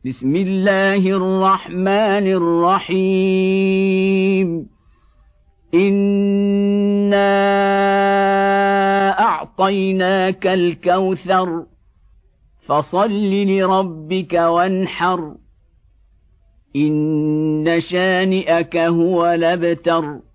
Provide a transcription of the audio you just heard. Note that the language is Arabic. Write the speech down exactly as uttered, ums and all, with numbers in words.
بسم الله الرحمن الرحيم إنا أعطيناك الكوثر فصل لربك وانحر إن شانئك هو الأبتر.